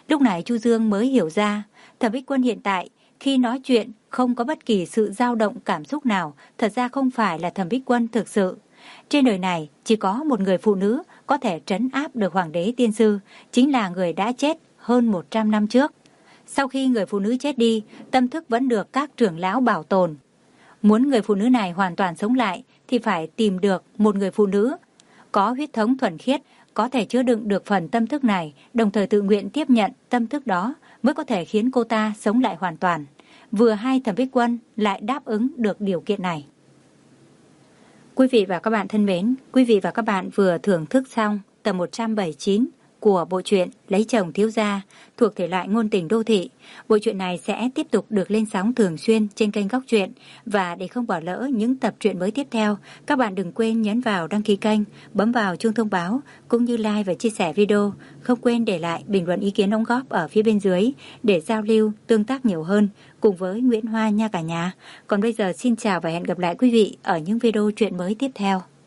Lúc này Chu Dương mới hiểu ra, Thẩm Bích Quân hiện tại khi nói chuyện không có bất kỳ sự dao động cảm xúc nào, thật ra không phải là Thẩm Bích Quân thực sự. Trên đời này chỉ có một người phụ nữ có thể trấn áp được Hoàng đế Tiên Sư, chính là người đã chết hơn một trăm năm trước. Sau khi người phụ nữ chết đi, tâm thức vẫn được các trưởng lão bảo tồn. Muốn người phụ nữ này hoàn toàn sống lại thì phải tìm được một người phụ nữ có huyết thống thuần khiết, có thể chứa đựng được phần tâm thức này, đồng thời tự nguyện tiếp nhận tâm thức đó, mới có thể khiến cô ta sống lại hoàn toàn. Vừa hay Thẩm Bích Quân lại đáp ứng được điều kiện này. Quý vị và các bạn thân mến, quý vị và các bạn vừa thưởng thức xong tập một trăm bảy mươi chín của bộ truyện Lấy Chồng Thiếu Gia thuộc thể loại ngôn tình đô thị. Bộ truyện này sẽ tiếp tục được lên sóng thường xuyên trên kênh Góc Truyện, và để không bỏ lỡ những tập truyện mới tiếp theo, các bạn đừng quên nhấn vào đăng ký kênh, bấm vào chuông thông báo cũng như like và chia sẻ video. Không quên để lại bình luận ý kiến đóng góp ở phía bên dưới để giao lưu tương tác nhiều hơn cùng với Nguyễn Hoa nha cả nhà. Còn bây giờ xin chào và hẹn gặp lại quý vị ở những video truyện mới tiếp theo.